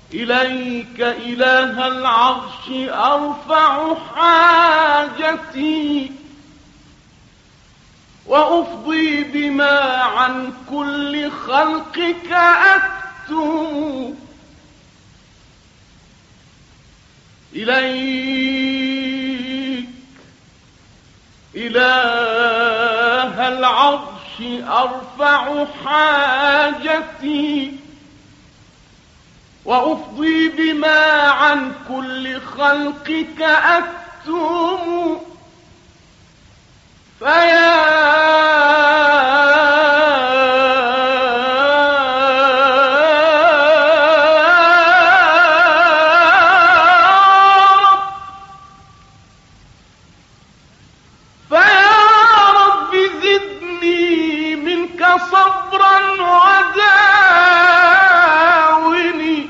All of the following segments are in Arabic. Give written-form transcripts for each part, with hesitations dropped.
إليك إله العرش أرفع حاجتي، وأفضي بما عن كل خلقك أكتم. إليك إله العرش أرفع حاجتي، وأفضي بما عن كل خلقك أكتم. فيا رب زدني منك صبرا وداوني،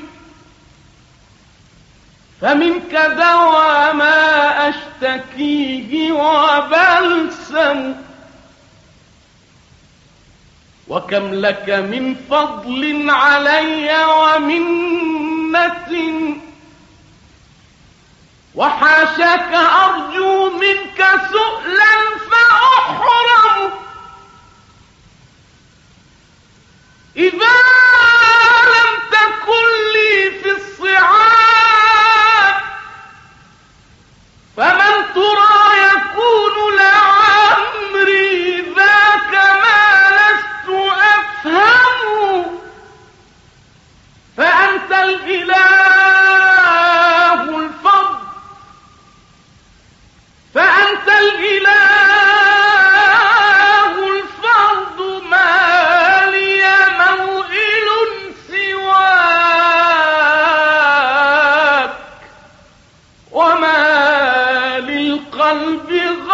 فمنك دوا ما أشتكيه وبلسم. وكم لك من فضل علي ومنة، وحاشاك أرجو منك سؤلا فأحرم. إذا لم تكن لي في الصعاب، فمن ترى يكون لعمري ذاك ما لست أفهم. فأنت الإله الفضل، فأنت الإله الفرد، ما لي موئل سواك، وما للقلب